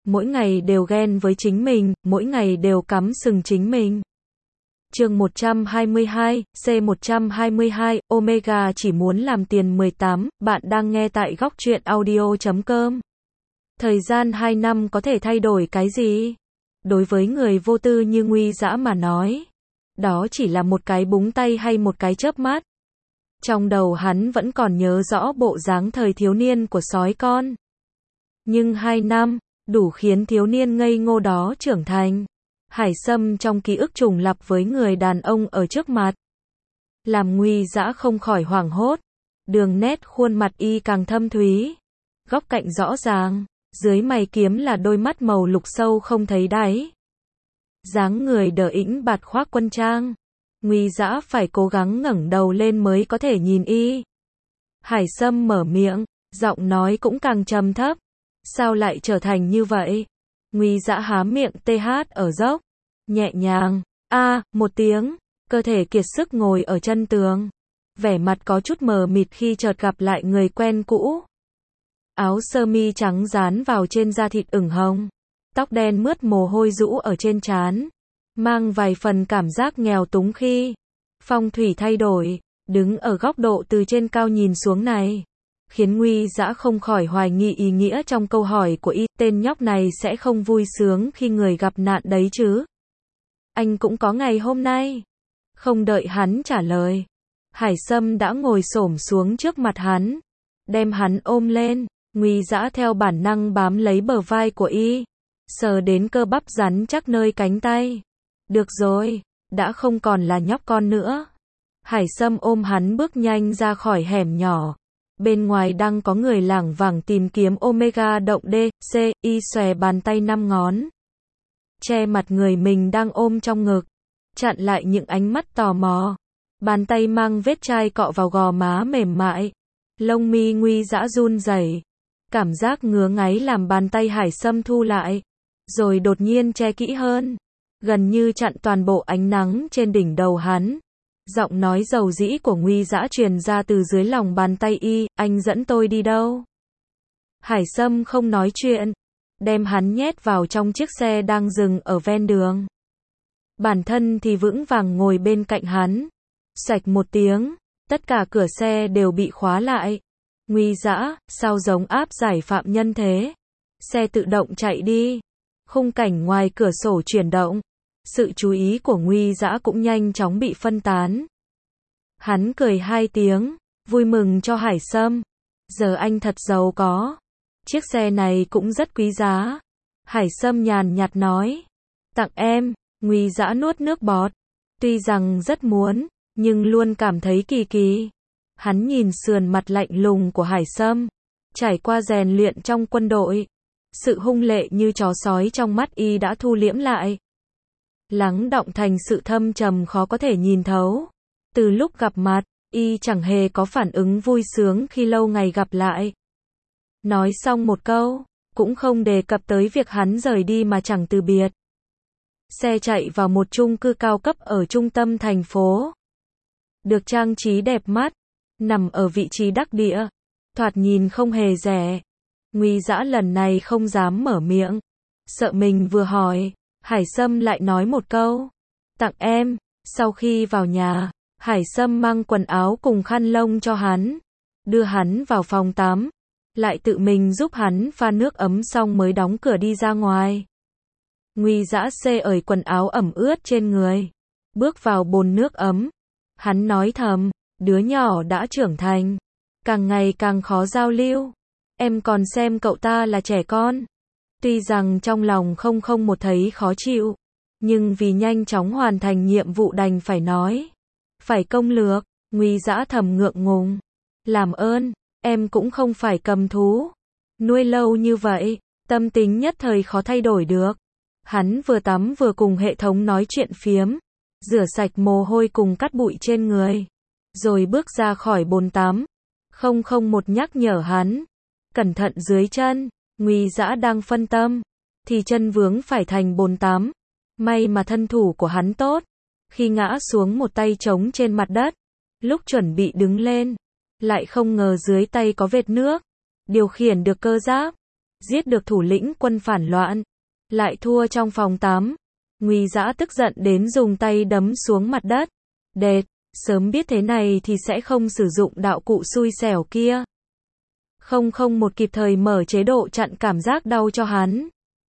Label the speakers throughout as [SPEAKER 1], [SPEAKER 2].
[SPEAKER 1] mỗi ngày đều ghen với chính mình, mỗi ngày đều cắm sừng chính mình. Chương 122, C122, Omega chỉ muốn làm tiền 18, bạn đang nghe tại góc truyện audio.com. Thời gian 2 năm có thể thay đổi cái gì? Đối với người vô tư như Nguy Dã mà nói, đó chỉ là một cái búng tay hay một cái chớp mắt. Trong đầu hắn vẫn còn nhớ rõ bộ dáng thời thiếu niên của sói con. Nhưng 2 năm, đủ khiến thiếu niên ngây ngô đó trưởng thành. Hải Sâm trong ký ức trùng lặp với người đàn ông ở trước mặt, làm Nguy Dã không khỏi hoảng hốt. Đường nét khuôn mặt y càng thâm thúy, góc cạnh rõ ràng, dưới mày kiếm là đôi mắt màu lục sâu không thấy đáy. Dáng người đờ ĩnh bạt khoác quân trang, Nguy Dã phải cố gắng ngẩng đầu lên mới có thể nhìn y. Hải Sâm mở miệng, giọng nói cũng càng trầm thấp. Sao lại trở thành như vậy? Nguy Dã há miệng TH ở dốc, nhẹ nhàng, một tiếng, cơ thể kiệt sức ngồi ở chân tường. Vẻ mặt có chút mờ mịt khi chợt gặp lại người quen cũ. Áo sơ mi trắng dán vào trên da thịt ửng hồng, tóc đen mướt mồ hôi rũ ở trên trán, mang vài phần cảm giác nghèo túng khi phong thủy thay đổi, đứng ở góc độ từ trên cao nhìn xuống này, khiến Nguy Dã không khỏi hoài nghi ý nghĩa trong câu hỏi của y, tên nhóc này sẽ không vui sướng khi người gặp nạn đấy chứ? Anh cũng có ngày hôm nay. Không đợi hắn trả lời, Hải Sâm đã ngồi xổm xuống trước mặt hắn, đem hắn ôm lên. Nguy Dã theo bản năng bám lấy bờ vai của y, sờ đến cơ bắp rắn chắc nơi cánh tay. Được rồi, đã không còn là nhóc con nữa. Hải Sâm ôm hắn bước nhanh ra khỏi hẻm nhỏ. Bên ngoài đang có người lảng vảng tìm kiếm Omega động D, C, y xòe bàn tay 5 ngón, che mặt người mình đang ôm trong ngực, chặn lại những ánh mắt tò mò. Bàn tay mang vết chai cọ vào gò má mềm mại, lông mi Nguy Dã run rẩy. Cảm giác ngứa ngáy làm bàn tay Hải Sâm thu lại, rồi đột nhiên che kỹ hơn, gần như chặn toàn bộ ánh nắng trên đỉnh đầu hắn. Giọng nói dầu dĩ của Nguy Dã truyền ra từ dưới lòng bàn tay y, anh dẫn tôi đi đâu? Hải Sâm không nói chuyện, đem hắn nhét vào trong chiếc xe đang dừng ở ven đường. Bản thân thì vững vàng ngồi bên cạnh hắn. Xoạch một tiếng, tất cả cửa xe đều bị khóa lại. Nguy Dã, sao giống áp giải phạm nhân thế? Xe tự động chạy đi. Khung cảnh ngoài cửa sổ chuyển động. Sự chú ý của Nguy Dã cũng nhanh chóng bị phân tán. Hắn cười 2 tiếng, vui mừng cho Hải Sâm. Giờ anh thật giàu có. Chiếc xe này cũng rất quý giá. Hải Sâm nhàn nhạt nói. Tặng em. Nguy Dã nuốt nước bọt. Tuy rằng rất muốn, nhưng luôn cảm thấy kỳ kỳ. Hắn nhìn sườn mặt lạnh lùng của Hải Sâm. Trải qua rèn luyện trong quân đội, sự hung lệ như chó sói trong mắt y đã thu liễm lại, lắng đọng thành sự thâm trầm khó có thể nhìn thấu. Từ lúc gặp mặt, y chẳng hề có phản ứng vui sướng khi lâu ngày gặp lại. Nói xong một câu, cũng không đề cập tới việc hắn rời đi mà chẳng từ biệt. Xe chạy vào một chung cư cao cấp ở trung tâm thành phố. Được trang trí đẹp mắt, nằm ở vị trí đắc địa, thoạt nhìn không hề rẻ. Nguy Dã lần này không dám mở miệng, sợ mình vừa hỏi, Hải Sâm lại nói một câu, tặng em. Sau khi vào nhà, Hải Sâm mang quần áo cùng khăn lông cho hắn, đưa hắn vào phòng tắm, lại tự mình giúp hắn pha nước ấm xong mới đóng cửa đi ra ngoài. Nguy Dã xê ởi quần áo ẩm ướt trên người, bước vào bồn nước ấm. Hắn nói thầm, đứa nhỏ đã trưởng thành, càng ngày càng khó giao lưu. Em còn xem cậu ta là trẻ con. Tuy rằng trong lòng không một thấy khó chịu, nhưng vì nhanh chóng hoàn thành nhiệm vụ đành phải nói. Phải công lược. Nguy Dã thầm ngượng ngùng. Làm ơn, em cũng không phải cầm thú. Nuôi lâu như vậy, tâm tính nhất thời khó thay đổi được. Hắn vừa tắm vừa cùng hệ thống nói chuyện phiếm, rửa sạch mồ hôi cùng cát bụi trên người, rồi bước ra khỏi bồn tắm. Một nhắc nhở hắn, cẩn thận dưới chân. Nguy Dã đang phân tâm, thì chân vướng phải thành bồn tắm. May mà thân thủ của hắn tốt, khi ngã xuống một tay trống trên mặt đất, lúc chuẩn bị đứng lên, lại không ngờ dưới tay có vệt nước, điều khiển được cơ giáp, giết được thủ lĩnh quân phản loạn, lại thua trong phòng tắm. Nguy Dã tức giận đến dùng tay đấm xuống mặt đất. Đệt, sớm biết thế này thì sẽ không sử dụng đạo cụ xui xẻo kia. Không một kịp thời mở chế độ chặn cảm giác đau cho hắn.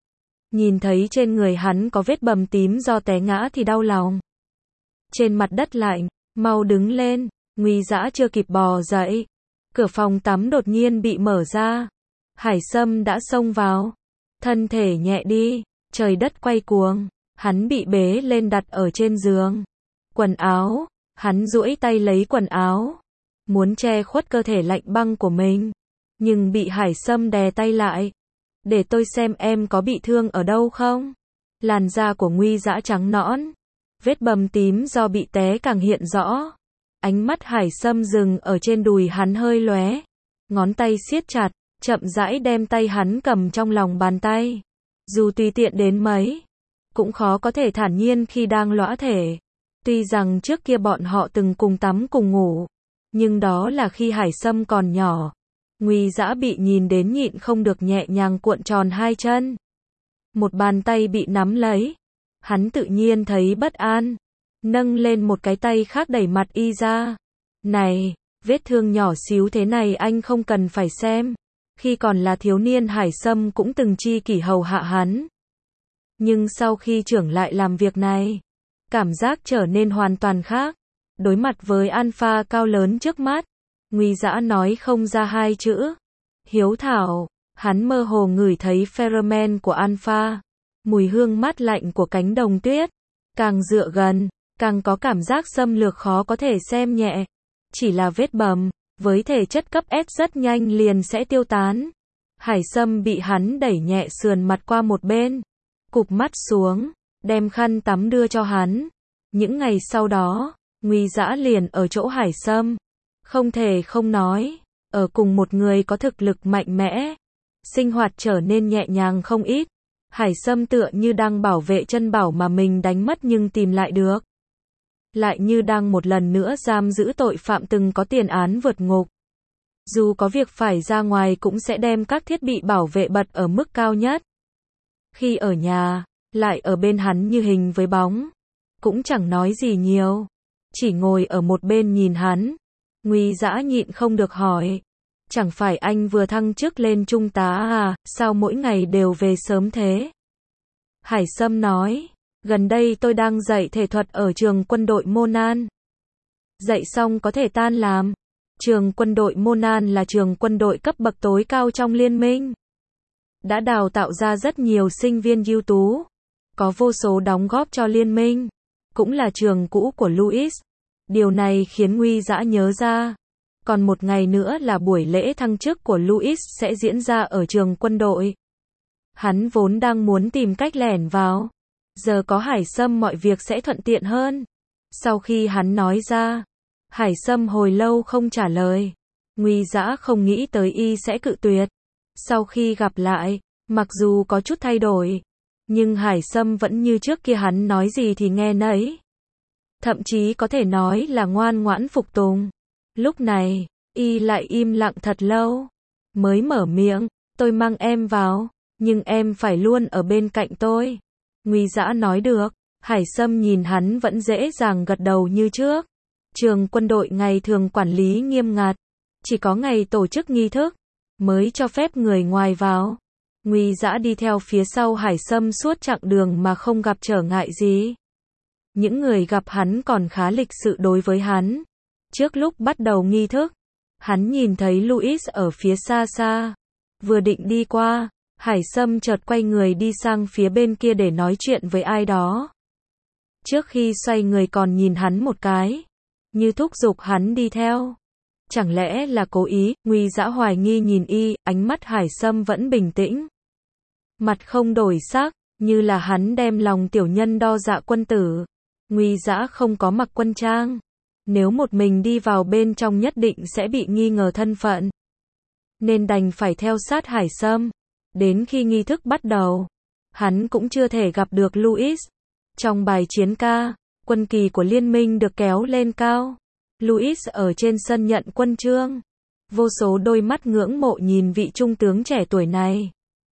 [SPEAKER 1] Nhìn thấy trên người hắn có vết bầm tím do té ngã thì đau lòng. Trên mặt đất lạnh, mau đứng lên. Nguy Dã chưa kịp bò dậy, cửa phòng tắm đột nhiên bị mở ra. Hải Sâm đã xông vào. Thân thể nhẹ đi, trời đất quay cuồng, hắn bị bế lên đặt ở trên giường. Quần áo, hắn duỗi tay lấy quần áo, muốn che khuất cơ thể lạnh băng của mình, nhưng bị Hải Sâm đè tay lại. Để tôi xem em có bị thương ở đâu không? Làn da của Nguy Dã trắng nõn, vết bầm tím do bị té càng hiện rõ. Ánh mắt Hải Sâm dừng ở trên đùi hắn hơi lóe, ngón tay siết chặt, chậm rãi đem tay hắn cầm trong lòng bàn tay. Dù tùy tiện đến mấy, cũng khó có thể thản nhiên khi đang lõa thể. Tuy rằng trước kia bọn họ từng cùng tắm cùng ngủ, nhưng đó là khi Hải Sâm còn nhỏ. Nguy Dã bị nhìn đến nhịn không được nhẹ nhàng cuộn tròn hai chân. Một bàn tay bị nắm lấy, hắn tự nhiên thấy bất an, nâng lên một cái tay khác đẩy mặt y ra. Này, vết thương nhỏ xíu thế này anh không cần phải xem. Khi còn là thiếu niên Hải Sâm cũng từng chi kỷ hầu hạ hắn. Nhưng sau khi trưởng lại làm việc này, cảm giác trở nên hoàn toàn khác. Đối mặt với alpha cao lớn trước mắt, Nguy Dã nói không ra hai chữ. Hiếu thảo, hắn mơ hồ ngửi thấy pheromone của alpha, mùi hương mát lạnh của cánh đồng tuyết. Càng dựa gần, càng có cảm giác xâm lược khó có thể xem nhẹ. Chỉ là vết bầm, với thể chất cấp S rất nhanh liền sẽ tiêu tán. Hải Sâm bị hắn đẩy nhẹ sườn mặt qua một bên, cụp mắt xuống, đem khăn tắm đưa cho hắn. Những ngày sau đó, Nguy Dã liền ở chỗ Hải Sâm. Không thể không nói, ở cùng một người có thực lực mạnh mẽ, sinh hoạt trở nên nhẹ nhàng không ít. Hải Sâm tựa như đang bảo vệ chân bảo mà mình đánh mất nhưng tìm lại được. Lại như đang một lần nữa giam giữ tội phạm từng có tiền án vượt ngục. Dù có việc phải ra ngoài cũng sẽ đem các thiết bị bảo vệ bật ở mức cao nhất. Khi ở nhà, lại ở bên hắn như hình với bóng. Cũng chẳng nói gì nhiều, chỉ ngồi ở một bên nhìn hắn. Nguy Dã nhịn không được hỏi, chẳng phải anh vừa thăng chức lên trung tá à, sao mỗi ngày đều về sớm thế? Hải Sâm nói, gần đây tôi đang dạy thể thuật ở trường quân đội Monan. Dạy xong có thể tan làm. Trường quân đội Monan là trường quân đội cấp bậc tối cao trong liên minh. Đã đào tạo ra rất nhiều sinh viên ưu tú, có vô số đóng góp cho liên minh. Cũng là trường cũ của Louis. Điều này khiến Nguy Dã nhớ ra. Còn một ngày nữa là buổi lễ thăng chức của Louis sẽ diễn ra ở trường quân đội. Hắn vốn đang muốn tìm cách lẻn vào. Giờ có Hải Sâm mọi việc sẽ thuận tiện hơn. Sau khi hắn nói ra, Hải Sâm hồi lâu không trả lời. Nguy Dã không nghĩ tới y sẽ cự tuyệt. Sau khi gặp lại, mặc dù có chút thay đổi, nhưng Hải Sâm vẫn như trước kia, hắn nói gì thì nghe nấy. Thậm chí có thể nói là ngoan ngoãn phục tùng. Lúc này, y lại im lặng thật lâu, mới mở miệng, tôi mang em vào, nhưng em phải luôn ở bên cạnh tôi. Nguy Dã nói được. Hải Sâm nhìn hắn vẫn dễ dàng gật đầu như trước. Trường quân đội ngày thường quản lý nghiêm ngặt, chỉ có ngày tổ chức nghi thức mới cho phép người ngoài vào. Nguy Dã đi theo phía sau Hải Sâm suốt chặng đường mà không gặp trở ngại gì. Những người gặp hắn còn khá lịch sự đối với hắn. Trước lúc bắt đầu nghi thức, hắn nhìn thấy Louis ở phía xa xa. Vừa định đi qua, Hải Sâm chợt quay người đi sang phía bên kia để nói chuyện với ai đó. Trước khi xoay người còn nhìn hắn một cái, như thúc giục hắn đi theo. Chẳng lẽ là cố ý? Nguy Dã hoài nghi nhìn y, ánh mắt Hải Sâm vẫn bình tĩnh. Mặt không đổi sắc, như là hắn đem lòng tiểu nhân đo dạ quân tử. Nguy Dã không có mặc quân trang. Nếu một mình đi vào bên trong nhất định sẽ bị nghi ngờ thân phận. Nên đành phải theo sát Hải Sâm. Đến khi nghi thức bắt đầu, hắn cũng chưa thể gặp được Louis. Trong bài chiến ca, quân kỳ của liên minh được kéo lên cao. Louis ở trên sân nhận quân chương. Vô số đôi mắt ngưỡng mộ nhìn vị trung tướng trẻ tuổi này.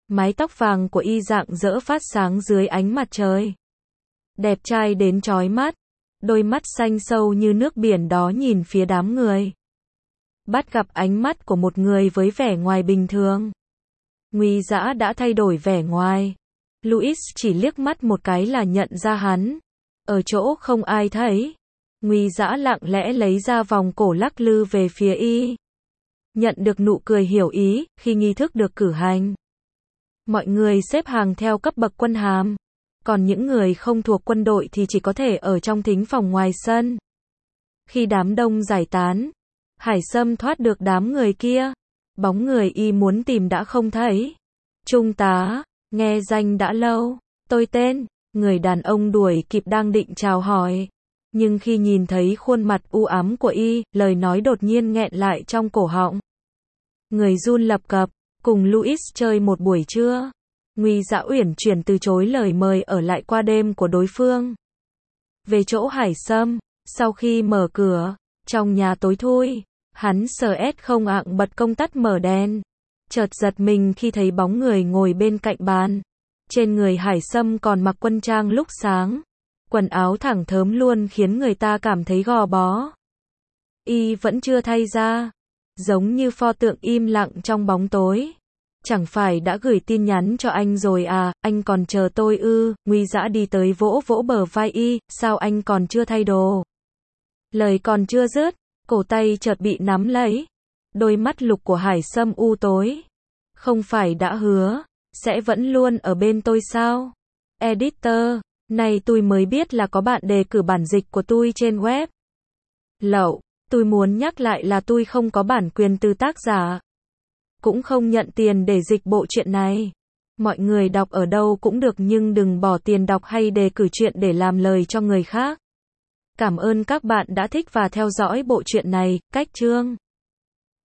[SPEAKER 1] Mái tóc vàng của y rạng rỡ phát sáng dưới ánh mặt trời. Đẹp trai đến chói mắt. Đôi mắt xanh sâu như nước biển đó nhìn phía đám người. Bắt gặp ánh mắt của một người với vẻ ngoài bình thường. Nguy Dã đã thay đổi vẻ ngoài. Louis chỉ liếc mắt một cái là nhận ra hắn. Ở chỗ không ai thấy, Nguy Dã lặng lẽ lấy ra vòng cổ lắc lư về phía y. Nhận được nụ cười hiểu ý, khi nghi thức được cử hành. Mọi người xếp hàng theo cấp bậc quân hàm. Còn những người không thuộc quân đội thì chỉ có thể ở trong thính phòng ngoài sân. Khi đám đông giải tán, Hải Sâm thoát được đám người kia. Bóng người y muốn tìm đã không thấy. Trung tá, nghe danh đã lâu. Tôi tên. Người đàn ông đuổi kịp đang định chào hỏi. Nhưng khi nhìn thấy khuôn mặt u ám của y, lời nói đột nhiên nghẹn lại trong cổ họng. Người run lập cập, cùng Louis chơi một buổi trưa. Nguy Dã uyển chuyển từ chối lời mời ở lại qua đêm của đối phương. Về chỗ Hải Sâm, sau khi mở cửa, trong nhà tối thui, hắn không bật công tắc mở đèn. Chợt giật mình khi thấy bóng người ngồi bên cạnh bàn. Trên người Hải Sâm còn mặc quân trang lúc sáng. Quần áo thẳng thớm luôn khiến người ta cảm thấy gò bó. Y vẫn chưa thay ra. Giống như pho tượng im lặng trong bóng tối. Chẳng phải đã gửi tin nhắn cho anh rồi à, anh còn chờ tôi ư? Nguy Dã đi tới vỗ vỗ bờ vai y, sao anh còn chưa thay đồ? Lời còn chưa dứt, cổ tay chợt bị nắm lấy. Đôi mắt lục của Hải Sâm u tối. Không phải đã hứa, sẽ vẫn luôn ở bên tôi sao? Editor, này tôi mới biết là có bạn đề cử bản dịch của tôi trên web. Lậu, tôi muốn nhắc lại là tôi không có bản quyền từ tác giả. Cũng không nhận tiền để dịch bộ truyện này. Mọi người đọc ở đâu cũng được nhưng đừng bỏ tiền đọc hay đề cử truyện để làm lời cho người khác. Cảm ơn các bạn đã thích và theo dõi bộ truyện này. Cách chương